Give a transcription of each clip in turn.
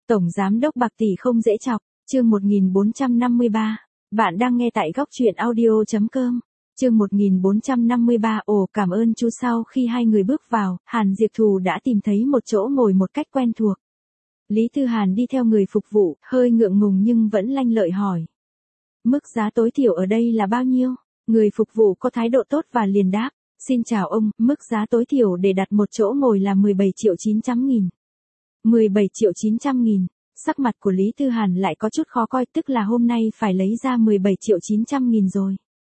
Tổng giám đốc Bạc Tỷ không dễ chọc, chương 1453. Bạn đang nghe tại góc truyện audio.com. Chương 1453. Ồ, cảm ơn chú. Sau khi hai người bước vào, Hàn Diệp Thù đã tìm thấy một chỗ ngồi một cách quen thuộc. Lý Tư Hàn đi theo người phục vụ, hơi ngượng ngùng nhưng vẫn lanh lợi hỏi. Mức giá tối thiểu ở đây là bao nhiêu? Người phục vụ có thái độ tốt và liền đáp. Xin chào ông, mức giá tối thiểu để đặt một chỗ ngồi là 17.900.000. 17.900.000. Sắc mặt của Lý Tư Hàn lại có chút khó coi, tức là hôm nay phải lấy ra 17.900.000 rồi.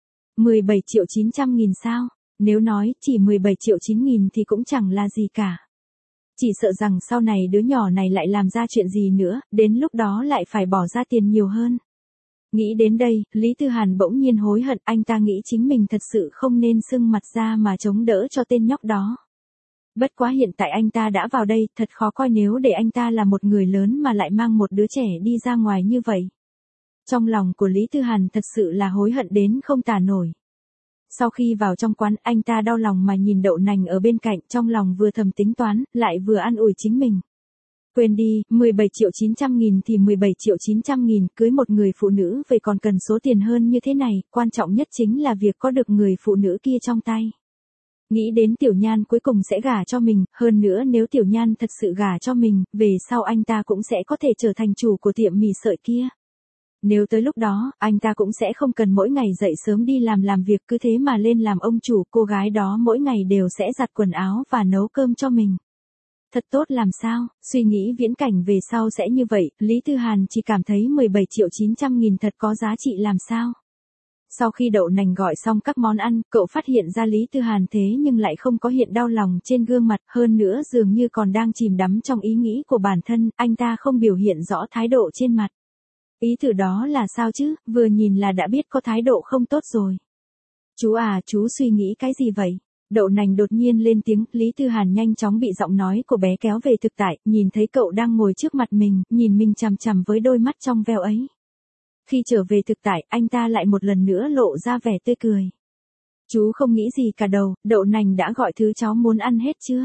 17.900.000 sao? Nếu nói chỉ 17.900.000 thì cũng chẳng là gì cả. Chỉ sợ rằng sau này đứa nhỏ này lại làm ra chuyện gì nữa, đến lúc đó lại phải bỏ ra tiền nhiều hơn. Nghĩ đến đây, Lý Tư Hàn bỗng nhiên hối hận, anh ta nghĩ chính mình thật sự không nên sưng mặt ra mà chống đỡ cho tên nhóc đó. Bất quá hiện tại anh ta đã vào đây, thật khó coi nếu để anh ta là một người lớn mà lại mang một đứa trẻ đi ra ngoài như vậy. Trong lòng của Lý Tư Hàn thật sự là hối hận đến không tả nổi. Sau khi vào trong quán, anh ta đau lòng mà nhìn Đậu Nành ở bên cạnh, trong lòng vừa thầm tính toán, lại vừa an ủi chính mình. Quên đi, 17.900.000 thì 17.900.000, cưới một người phụ nữ về còn cần số tiền hơn như thế này, quan trọng nhất chính là việc có được người phụ nữ kia trong tay. Nghĩ đến Tiểu Nhan cuối cùng sẽ gả cho mình, hơn nữa nếu Tiểu Nhan thật sự gả cho mình, về sau anh ta cũng sẽ có thể trở thành chủ của tiệm mì sợi kia. Nếu tới lúc đó, anh ta cũng sẽ không cần mỗi ngày dậy sớm đi làm việc, cứ thế mà lên làm ông chủ, cô gái đó mỗi ngày đều sẽ giặt quần áo và nấu cơm cho mình. Thật tốt làm sao, suy nghĩ viễn cảnh về sau sẽ như vậy, Lý Tư Hàn chỉ cảm thấy 17.900.000 thật có giá trị làm sao. Sau khi Đậu Nành gọi xong các món ăn, cậu phát hiện ra Lý Tư Hàn thế nhưng lại không có hiện đau lòng trên gương mặt, hơn nữa dường như còn đang chìm đắm trong ý nghĩ của bản thân, anh ta không biểu hiện rõ thái độ trên mặt. Ý thử đó là sao chứ, vừa nhìn là đã biết có thái độ không tốt rồi. Chú à, chú suy nghĩ cái gì vậy? Đậu Nành đột nhiên lên tiếng, Lý Tư Hàn nhanh chóng bị giọng nói của bé kéo về thực tại, nhìn thấy cậu đang ngồi trước mặt mình, nhìn mình chằm chằm với đôi mắt trong veo ấy. Khi trở về thực tại, anh ta lại một lần nữa lộ ra vẻ tươi cười. Chú không nghĩ gì cả đâu, Đậu Nành đã gọi thứ cháu muốn ăn hết chưa?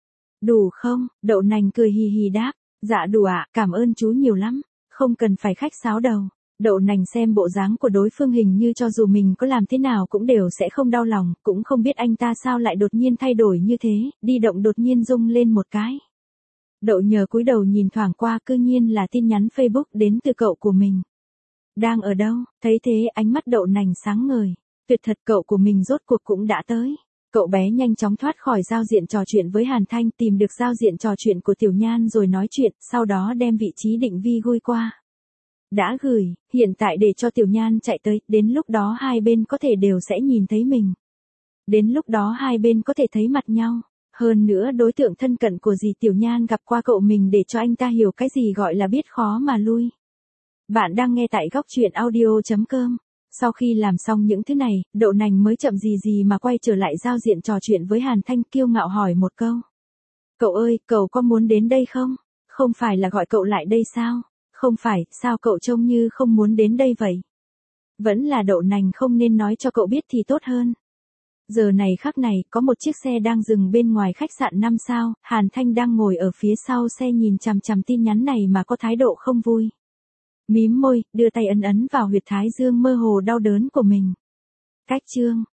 Đủ không? Đậu Nành cười hì hì đáp. Dạ đủ ạ, cảm ơn chú nhiều lắm. Không cần phải khách sáo đâu. Đậu Nành xem bộ dáng của đối phương hình như cho dù mình có làm thế nào cũng đều sẽ không đau lòng, cũng không biết anh ta sao lại đột nhiên thay đổi như thế, di động đột nhiên rung lên một cái. Đậu Nhờ cúi đầu nhìn thoảng qua, cư nhiên là tin nhắn Facebook đến từ cậu của mình. Đang ở đâu? Thấy thế ánh mắt Đậu Nành sáng ngời. Tuyệt thật, cậu của mình rốt cuộc cũng đã tới. Cậu bé nhanh chóng thoát khỏi giao diện trò chuyện với Hàn Thanh, tìm được giao diện trò chuyện của Tiểu Nhan rồi nói chuyện, sau đó đem vị trí định vi gửi qua. Đã gửi, hiện tại để cho Tiểu Nhan chạy tới, đến lúc đó hai bên có thể đều sẽ nhìn thấy mình. Đến lúc đó hai bên có thể thấy mặt nhau. Hơn nữa đối tượng thân cận của dì Tiểu Nhan gặp qua cậu mình để cho anh ta hiểu cái gì gọi là biết khó mà lui. Bạn đang nghe tại góc truyện audio.com. Sau khi làm xong những thứ này, Đậu Nành mới chậm gì mà quay trở lại giao diện trò chuyện với Hàn Thanh, kiêu ngạo hỏi một câu. Cậu ơi, cậu có muốn đến đây không? Không phải là gọi cậu lại đây sao? Không phải, sao cậu trông như không muốn đến đây vậy? Vẫn là Đậu Nành không nên nói cho cậu biết thì tốt hơn. Giờ này khắc này, có một chiếc xe đang dừng bên ngoài khách sạn 5 sao, Hàn Thanh đang ngồi ở phía sau xe nhìn chằm chằm tin nhắn này mà có thái độ không vui. Mím môi, đưa tay ấn vào huyệt thái dương mơ hồ đau đớn của mình. Cách chương.